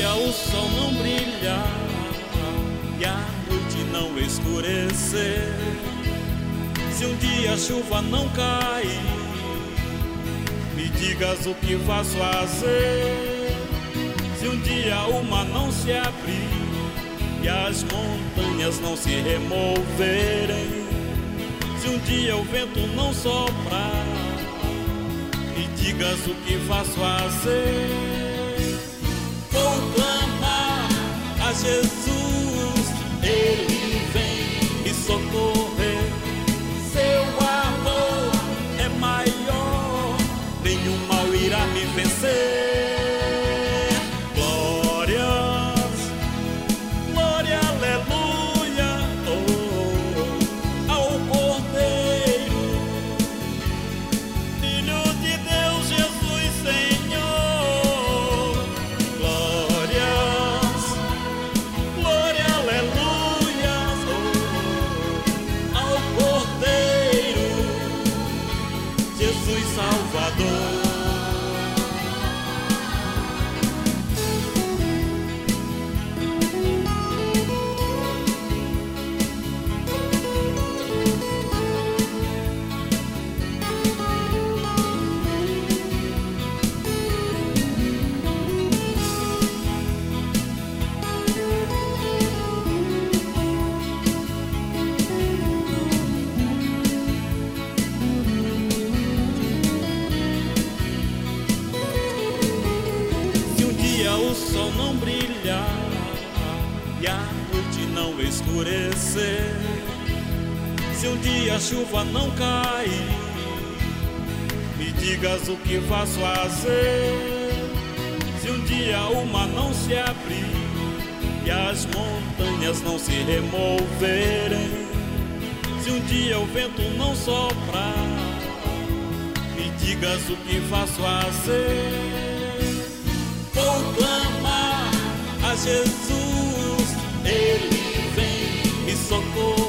dia o sol não brilhar e a noite não escurecer, se um dia a chuva não cair, me digas o que faço fazer. Se um dia o mar não se abrir e as montanhas não se removerem, se um dia o vento não soprar, me digas o que faço fazer. Vou clamar a Jesus, Ele vem me socorrer. Seu amor é maior, nenhum mal irá me vencer. Salvador. O sol não brilhar e a noite não escurecer, se um dia a chuva não cair, me digas o que faço fazer. Se um dia o mar não se abrir e as montanhas não se removerem, se um dia o vento não soprar, me digas o que faço fazer. Vou clamar a Jesus, Ele vem me socorrer.